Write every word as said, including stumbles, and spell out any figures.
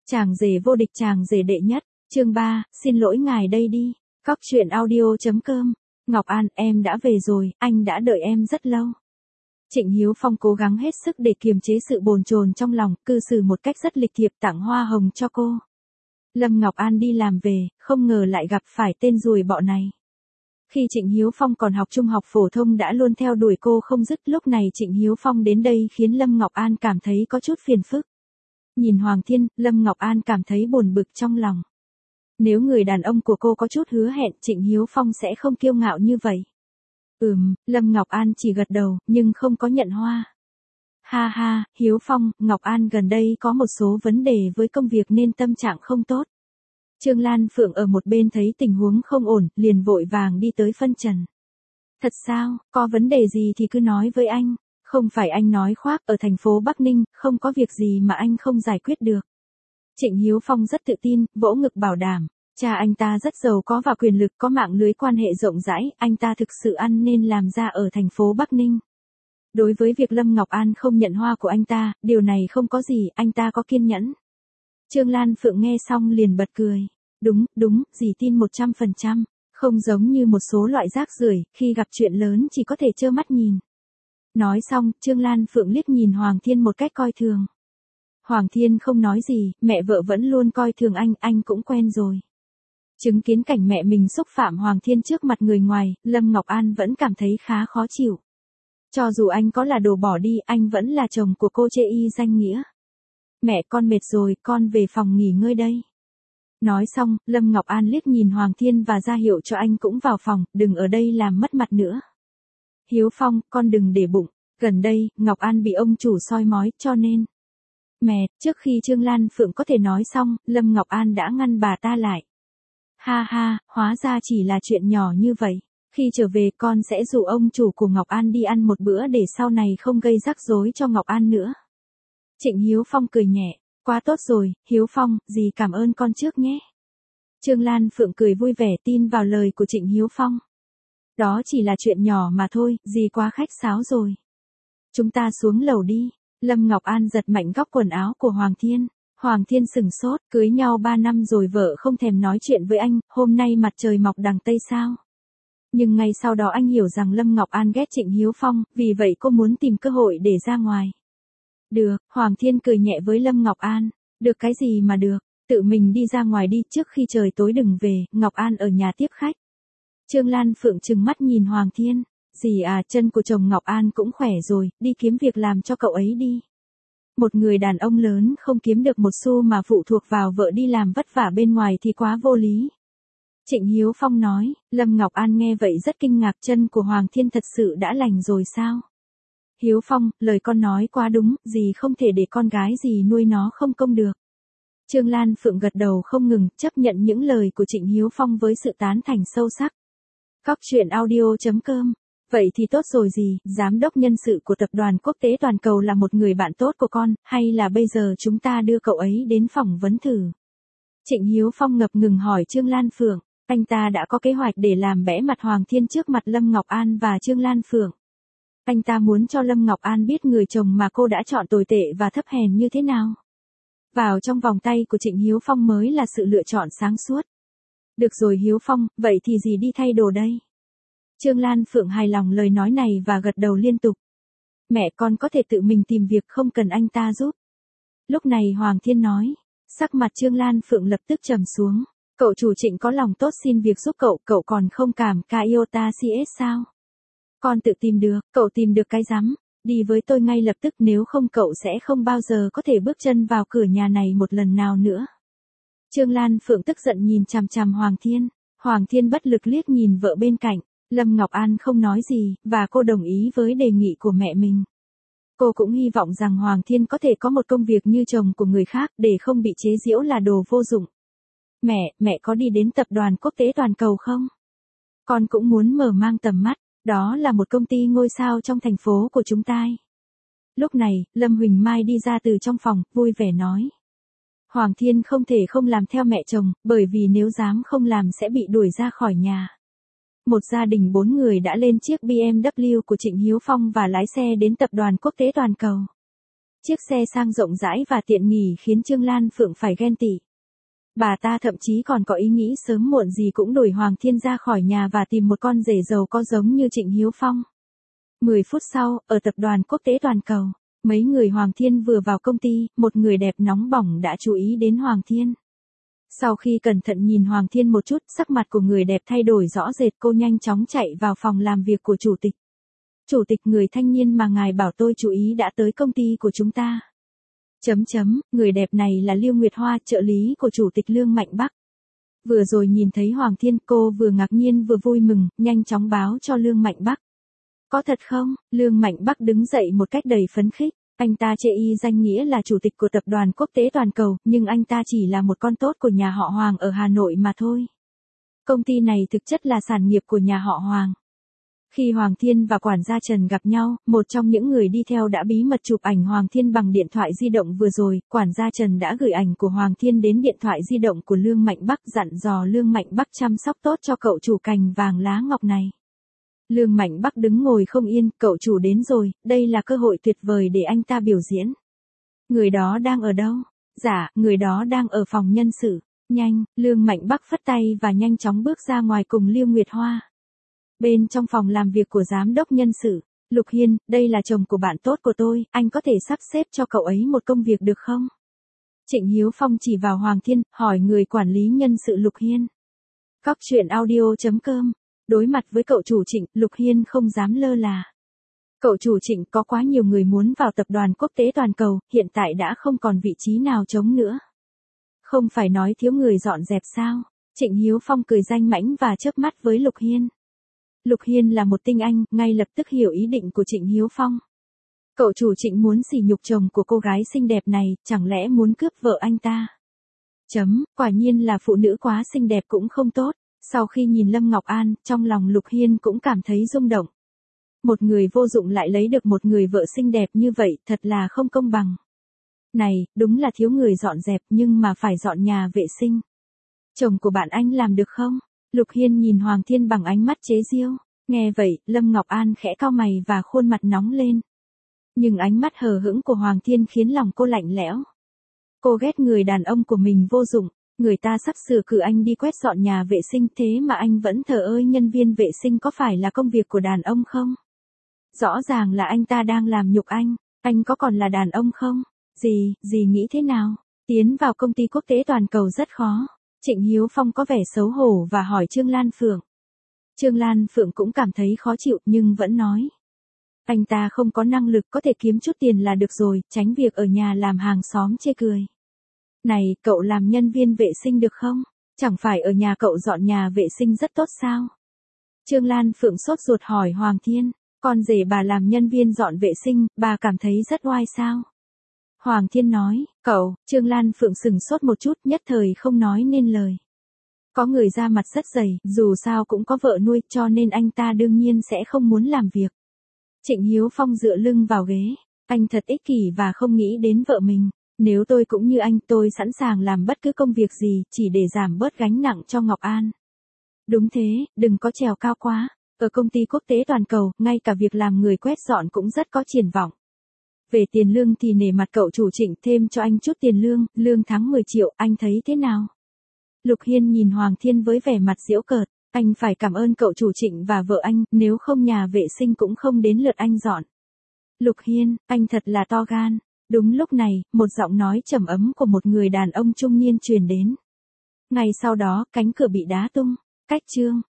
Chàng rể vô địch chàng rể đệ nhất, chương ba, xin lỗi ngài đây đi. Cóc truyện audio.com. Ngọc An, em đã về rồi, anh đã đợi em rất lâu. Trịnh Hiếu Phong cố gắng hết sức để kiềm chế sự bồn chồn trong lòng, cư xử một cách rất lịch thiệp tặng hoa hồng cho cô. Lâm Ngọc An đi làm về, không ngờ lại gặp phải tên ruồi bọ này. Khi Trịnh Hiếu Phong còn học trung học phổ thông đã luôn theo đuổi cô không dứt, lúc này Trịnh Hiếu Phong đến đây khiến Lâm Ngọc An cảm thấy có chút phiền phức. Nhìn Hoàng Thiên, Lâm Ngọc An cảm thấy buồn bực trong lòng. Nếu người đàn ông của cô có chút hứa hẹn, Trịnh Hiếu Phong sẽ không kiêu ngạo như vậy. Ừm, Lâm Ngọc An chỉ gật đầu, nhưng không có nhận hoa. Ha ha, Hiếu Phong, Ngọc An gần đây có một số vấn đề với công việc nên tâm trạng không tốt. Trương Lan Phượng ở một bên thấy tình huống không ổn, liền vội vàng đi tới phân trần. Thật sao, có vấn đề gì thì cứ nói với anh. Không phải anh nói khoác, ở thành phố Bắc Ninh, không có việc gì mà anh không giải quyết được. Trịnh Hiếu Phong rất tự tin, vỗ ngực bảo đảm. Cha anh ta rất giàu có và quyền lực, có mạng lưới quan hệ rộng rãi, anh ta thực sự ăn nên làm ra ở thành phố Bắc Ninh. Đối với việc Lâm Ngọc An không nhận hoa của anh ta, điều này không có gì, anh ta có kiên nhẫn. Trương Lan Phượng nghe xong liền bật cười. Đúng, đúng, dì tin một trăm phần trăm, không giống như một số loại rác rưởi, khi gặp chuyện lớn chỉ có thể trơ mắt nhìn. Nói xong, Trương Lan Phượng liếc nhìn Hoàng Thiên một cách coi thường. Hoàng Thiên không nói gì, mẹ vợ vẫn luôn coi thường anh, anh cũng quen rồi. Chứng kiến cảnh mẹ mình xúc phạm Hoàng Thiên trước mặt người ngoài, Lâm Ngọc An vẫn cảm thấy khá khó chịu. Cho dù anh có là đồ bỏ đi, anh vẫn là chồng của cô, chê y danh nghĩa. Mẹ, con mệt rồi, con về phòng nghỉ ngơi đây. Nói xong, Lâm Ngọc An liếc nhìn Hoàng Thiên và ra hiệu cho anh cũng vào phòng, đừng ở đây làm mất mặt nữa. Hiếu Phong, con đừng để bụng, gần đây, Ngọc An bị ông chủ soi mói, cho nên. Mẹ, trước khi Trương Lan Phượng có thể nói xong, Lâm Ngọc An đã ngăn bà ta lại. Ha ha, hóa ra chỉ là chuyện nhỏ như vậy. Khi trở về con sẽ rủ ông chủ của Ngọc An đi ăn một bữa để sau này không gây rắc rối cho Ngọc An nữa. Trịnh Hiếu Phong cười nhẹ, quá tốt rồi, Hiếu Phong, dì cảm ơn con trước nhé. Trương Lan Phượng cười vui vẻ tin vào lời của Trịnh Hiếu Phong. Đó chỉ là chuyện nhỏ mà thôi, dì quá khách sáo rồi. Chúng ta xuống lầu đi. Lâm Ngọc An giật mạnh góc quần áo của Hoàng Thiên. Hoàng Thiên sừng sốt, cưới nhau ba năm rồi vợ không thèm nói chuyện với anh, hôm nay mặt trời mọc đằng Tây sao? Nhưng ngay sau đó anh hiểu rằng Lâm Ngọc An ghét Trịnh Hiếu Phong, vì vậy cô muốn tìm cơ hội để ra ngoài. Được, Hoàng Thiên cười nhẹ với Lâm Ngọc An. Được cái gì mà được, tự mình đi ra ngoài đi, trước khi trời tối đừng về, Ngọc An ở nhà tiếp khách. Trương Lan Phượng trừng mắt nhìn Hoàng Thiên. Dì à, chân của chồng Ngọc An cũng khỏe rồi, đi kiếm việc làm cho cậu ấy đi. Một người đàn ông lớn không kiếm được một xu mà phụ thuộc vào vợ đi làm vất vả bên ngoài thì quá vô lý. Trịnh Hiếu Phong nói, Lâm Ngọc An nghe vậy rất kinh ngạc, chân của Hoàng Thiên thật sự đã lành rồi sao? Hiếu Phong, lời con nói quá đúng, dì không thể để con gái dì nuôi nó không công được. Trương Lan Phượng gật đầu không ngừng, chấp nhận những lời của Trịnh Hiếu Phong với sự tán thành sâu sắc. Cóc truyện audio.com. Vậy thì tốt rồi gì, giám đốc nhân sự của tập đoàn quốc tế toàn cầu là một người bạn tốt của con, hay là bây giờ chúng ta đưa cậu ấy đến phỏng vấn thử? Trịnh Hiếu Phong ngập ngừng hỏi Trương Lan Phượng, anh ta đã có kế hoạch để làm bẽ mặt Hoàng Thiên trước mặt Lâm Ngọc An và Trương Lan Phượng. Anh ta muốn cho Lâm Ngọc An biết người chồng mà cô đã chọn tồi tệ và thấp hèn như thế nào. Vào trong vòng tay của Trịnh Hiếu Phong mới là sự lựa chọn sáng suốt. Được rồi Hiếu Phong, vậy thì gì đi thay đồ đây? Trương Lan Phượng hài lòng lời nói này và gật đầu liên tục. Mẹ con có thể tự mình tìm việc không cần anh ta giúp. Lúc này Hoàng Thiên nói. Sắc mặt Trương Lan Phượng lập tức trầm xuống. Cậu chủ Trịnh có lòng tốt xin việc giúp cậu, cậu còn không cảm ca iota cs sao? Con tự tìm được, cậu tìm được cái rắm. Đi với tôi ngay lập tức, nếu không cậu sẽ không bao giờ có thể bước chân vào cửa nhà này một lần nào nữa. Trương Lan Phượng tức giận nhìn chằm chằm Hoàng Thiên. Hoàng Thiên bất lực liếc nhìn vợ bên cạnh. Lâm Ngọc An không nói gì, và cô đồng ý với đề nghị của mẹ mình. Cô cũng hy vọng rằng Hoàng Thiên có thể có một công việc như chồng của người khác, để không bị chế giễu là đồ vô dụng. Mẹ, mẹ có đi đến tập đoàn quốc tế toàn cầu không? Con cũng muốn mở mang tầm mắt, đó là một công ty ngôi sao trong thành phố của chúng ta. Lúc này, Lâm Huỳnh Mai đi ra từ trong phòng, vui vẻ nói. Hoàng Thiên không thể không làm theo mẹ chồng, bởi vì nếu dám không làm sẽ bị đuổi ra khỏi nhà. Một gia đình bốn người đã lên chiếc bê em vê của Trịnh Hiếu Phong và lái xe đến tập đoàn quốc tế toàn cầu. Chiếc xe sang rộng rãi và tiện nghi khiến Trương Lan Phượng phải ghen tị. Bà ta thậm chí còn có ý nghĩ sớm muộn gì cũng đuổi Hoàng Thiên ra khỏi nhà và tìm một con rể giàu có giống như Trịnh Hiếu Phong. mười phút sau, ở tập đoàn quốc tế toàn cầu, mấy người Hoàng Thiên vừa vào công ty, một người đẹp nóng bỏng đã chú ý đến Hoàng Thiên. Sau khi cẩn thận nhìn Hoàng Thiên một chút, sắc mặt của người đẹp thay đổi rõ rệt, cô nhanh chóng chạy vào phòng làm việc của chủ tịch. Chủ tịch, người thanh niên mà ngài bảo tôi chú ý đã tới công ty của chúng ta. Chấm chấm, người đẹp này là Lưu Nguyệt Hoa, trợ lý của chủ tịch Lương Mạnh Bắc. Vừa rồi nhìn thấy Hoàng Thiên, cô vừa ngạc nhiên vừa vui mừng, nhanh chóng báo cho Lương Mạnh Bắc. Có thật không? Lương Mạnh Bắc đứng dậy một cách đầy phấn khích. Anh ta chê y danh nghĩa là chủ tịch của tập đoàn quốc tế toàn cầu, nhưng anh ta chỉ là một con tốt của nhà họ Hoàng ở Hà Nội mà thôi. Công ty này thực chất là sản nghiệp của nhà họ Hoàng. Khi Hoàng Thiên và quản gia Trần gặp nhau, một trong những người đi theo đã bí mật chụp ảnh Hoàng Thiên bằng điện thoại di động vừa rồi, quản gia Trần đã gửi ảnh của Hoàng Thiên đến điện thoại di động của Lương Mạnh Bắc, dặn dò Lương Mạnh Bắc chăm sóc tốt cho cậu chủ cành vàng lá ngọc này. Lương Mạnh Bắc đứng ngồi không yên, cậu chủ đến rồi, đây là cơ hội tuyệt vời để anh ta biểu diễn. Người đó đang ở đâu? Dạ, người đó đang ở phòng nhân sự. Nhanh, Lương Mạnh Bắc phất tay và nhanh chóng bước ra ngoài cùng Lưu Nguyệt Hoa. Bên trong phòng làm việc của giám đốc nhân sự, Lục Hiên, đây là chồng của bạn tốt của tôi, anh có thể sắp xếp cho cậu ấy một công việc được không? Trịnh Hiếu Phong chỉ vào Hoàng Thiên, hỏi người quản lý nhân sự Lục Hiên. Cóc truyện audio chấm com. Đối mặt với cậu chủ Trịnh, Lục Hiên không dám lơ là. Cậu chủ Trịnh, có quá nhiều người muốn vào tập đoàn quốc tế toàn cầu, hiện tại đã không còn vị trí nào trống nữa. Không phải nói thiếu người dọn dẹp sao? Trịnh Hiếu Phong cười danh mãnh và chớp mắt với Lục Hiên. Lục Hiên là một tinh anh, ngay lập tức hiểu ý định của Trịnh Hiếu Phong. Cậu chủ Trịnh muốn sỉ nhục chồng của cô gái xinh đẹp này, chẳng lẽ muốn cướp vợ anh ta? Chấm, quả nhiên là phụ nữ quá xinh đẹp cũng không tốt. Sau khi nhìn Lâm Ngọc An, trong lòng Lục Hiên cũng cảm thấy rung động. Một người vô dụng lại lấy được một người vợ xinh đẹp như vậy, thật là không công bằng. Này, đúng là thiếu người dọn dẹp nhưng mà phải dọn nhà vệ sinh. Chồng của bạn anh làm được không? Lục Hiên nhìn Hoàng Thiên bằng ánh mắt chế giễu. Nghe vậy, Lâm Ngọc An khẽ cau mày và khuôn mặt nóng lên. Nhưng ánh mắt hờ hững của Hoàng Thiên khiến lòng cô lạnh lẽo. Cô ghét người đàn ông của mình vô dụng. Người ta sắp sửa cử anh đi quét dọn nhà vệ sinh, thế mà anh vẫn thờ ơ. Nhân viên vệ sinh có phải là công việc của đàn ông không? Rõ ràng là anh ta đang làm nhục anh. Anh có còn là đàn ông không? Gì, gì nghĩ thế nào? Tiến vào công ty quốc tế toàn cầu rất khó. Trịnh Hiếu Phong có vẻ xấu hổ và hỏi Trương Lan Phượng. Trương Lan Phượng cũng cảm thấy khó chịu nhưng vẫn nói. Anh ta không có năng lực, có thể kiếm chút tiền là được rồi, tránh việc ở nhà làm hàng xóm chê cười. Này, cậu làm nhân viên vệ sinh được không? Chẳng phải ở nhà cậu dọn nhà vệ sinh rất tốt sao? Trương Lan Phượng sốt ruột hỏi Hoàng Thiên, con rể bà làm nhân viên dọn vệ sinh, bà cảm thấy rất oai sao? Hoàng Thiên nói, cậu, Trương Lan Phượng sừng sốt một chút, nhất thời không nói nên lời. Có người da mặt rất dày, dù sao cũng có vợ nuôi, cho nên anh ta đương nhiên sẽ không muốn làm việc. Trịnh Hiếu Phong dựa lưng vào ghế, anh thật ích kỷ và không nghĩ đến vợ mình. Nếu tôi cũng như anh, tôi sẵn sàng làm bất cứ công việc gì, chỉ để giảm bớt gánh nặng cho Ngọc An. Đúng thế, đừng có trèo cao quá. Ở công ty quốc tế toàn cầu, ngay cả việc làm người quét dọn cũng rất có triển vọng. Về tiền lương thì nể mặt cậu chủ Trịnh thêm cho anh chút tiền lương, lương tháng mười triệu, anh thấy thế nào? Lục Hiên nhìn Hoàng Thiên với vẻ mặt giễu cợt, anh phải cảm ơn cậu chủ Trịnh và vợ anh, nếu không nhà vệ sinh cũng không đến lượt anh dọn. Lục Hiên, anh thật là to gan. Đúng lúc này, một giọng nói trầm ấm của một người đàn ông trung niên truyền đến. Ngay sau đó, cánh cửa bị đá tung. Cách chương